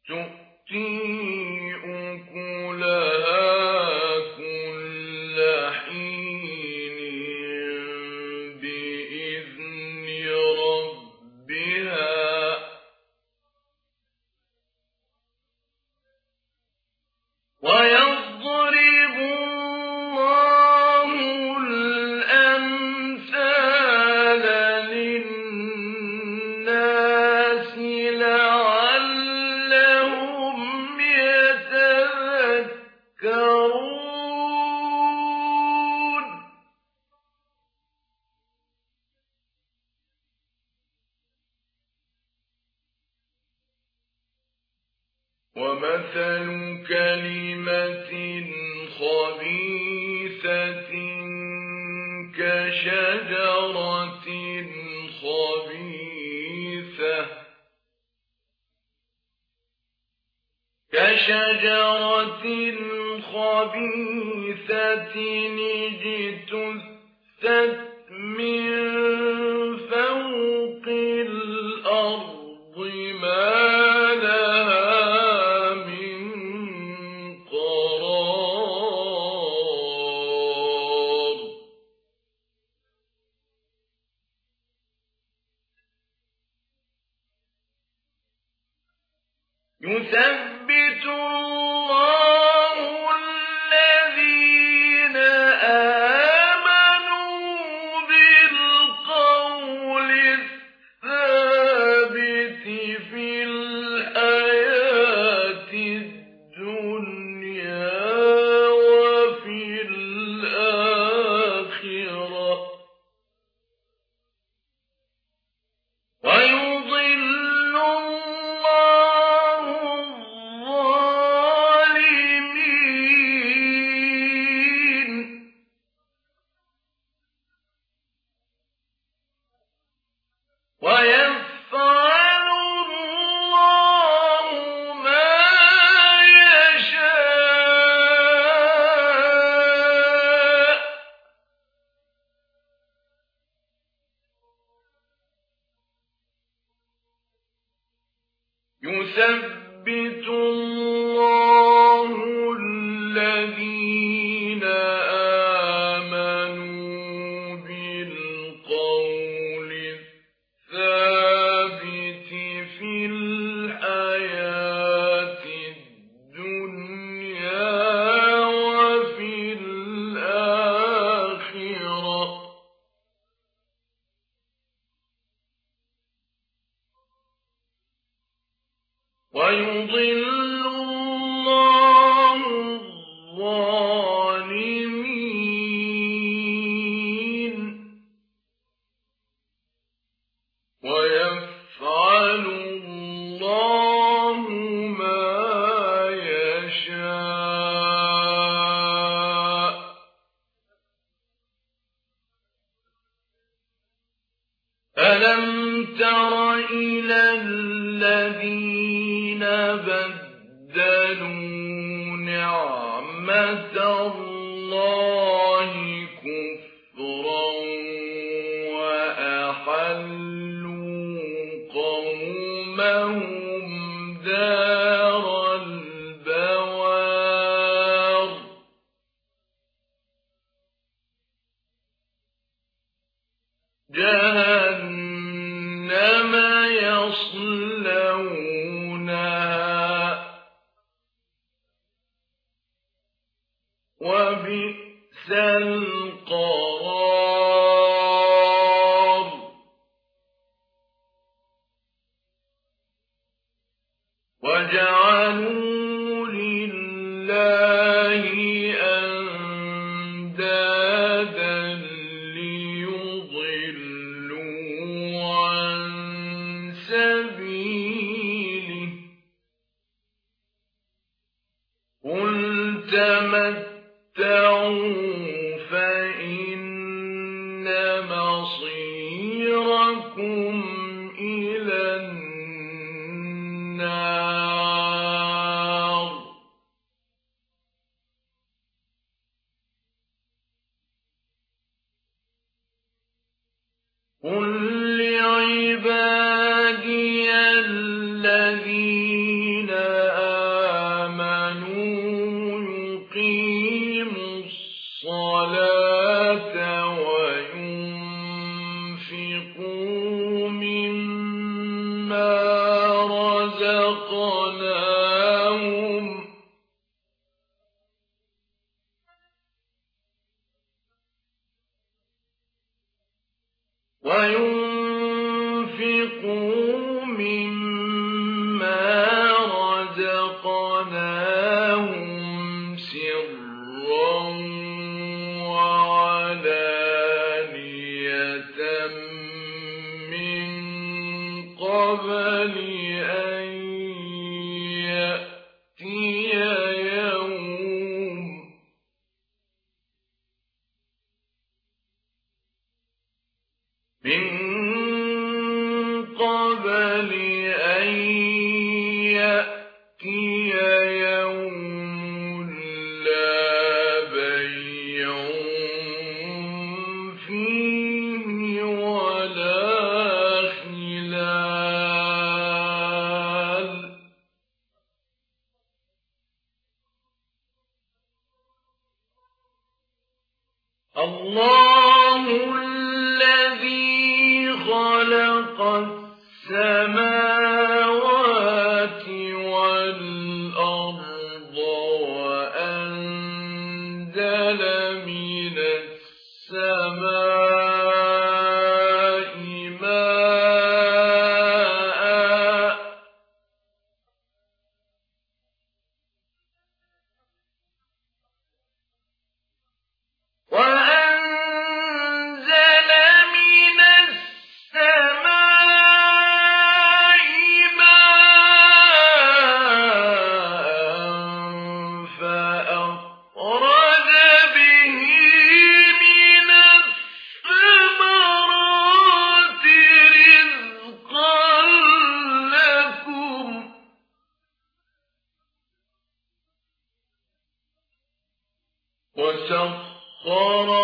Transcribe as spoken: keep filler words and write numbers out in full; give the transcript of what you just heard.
تُؤْتِي أُكُلَهَا كُلَّ حِينٍ بِإِذْنِ رَبِّهَا ۗ وَيَضْرِبُ اللَّهُ الْأَمْثَالَ لِلنَّاسِ لَعَلَّهُمْ يَتَذَكَّرُونَ. وَمَثَلُ كَلِمَةٍ خَبِيثَةٍ كَشَجَرَةٍ خَبِيثَةٍ كَشَجَرَةٍ خَبِيثَةٍ اجْتُثَّتْ مِن فَوْقِ الْأَرْضِ مَا لَهَا مِن قَرَارٍ. يُثَبِّتُ اللَّهُ الَّذِينَ آمَنُوا بِالْقَوْلِ الثَّابِتِ فِي الْحَيَاةِ الدُّنْيَا وَفِي الْآخِرَةِ ۖ وَيُضِلُّ اللَّهُ الظَّالِمِينَ، وَيَفْعَلُ اللَّهُ مَا يَشَاءُ. يُثَبِّتُ اللَّهُ الَّذِينَ آمَنُوا بِالْقَوْلِ الثَّابِتِ فِي الْحَيَاةِ الدُّنْيَا وَفِي الْآخِرَةِ ۖ وَيُضِلُّ اللَّهُ الظَّالِمِينَ، وَيَفْعَلُ اللَّهُ مَا يَشَاءُ. أَلَمْ تَرَ إِلَى الَّذِينَ بَدَّلُوا نِعْمَةَ اللَّهِ كُفْرًا وَأَحَلُّوا قَوْمَهُمْ دَارَ الْبَوَارِ. جَهَنَّمَ يَصْلَوْنَهَا وَبِئْسَ الْقَرَارُ. وَجَعَلُوا لِلَّهِ أَندَادًا لِّيُضِلُّوا عَن سَبِيلِهِ ۗ قُلْ تَمَتَّعُوا فَإِنَّ مَصِيرَكُمْ إِلَى النَّارِ. قُل لِّعِبَادِيَ الَّذِينَ مما رزقناهم وينفقوا مما رزقناهم سرا وعلانية من قبل أن يأتي يوم من قبل أن يأتي يوم لا بيع فيه ولا خلال الله الذي خلق السماوات والأرض وأنزل من السماء ماء وأنزل من السماء ماء فأخرج به من الثمرات رزقا لكم وسخر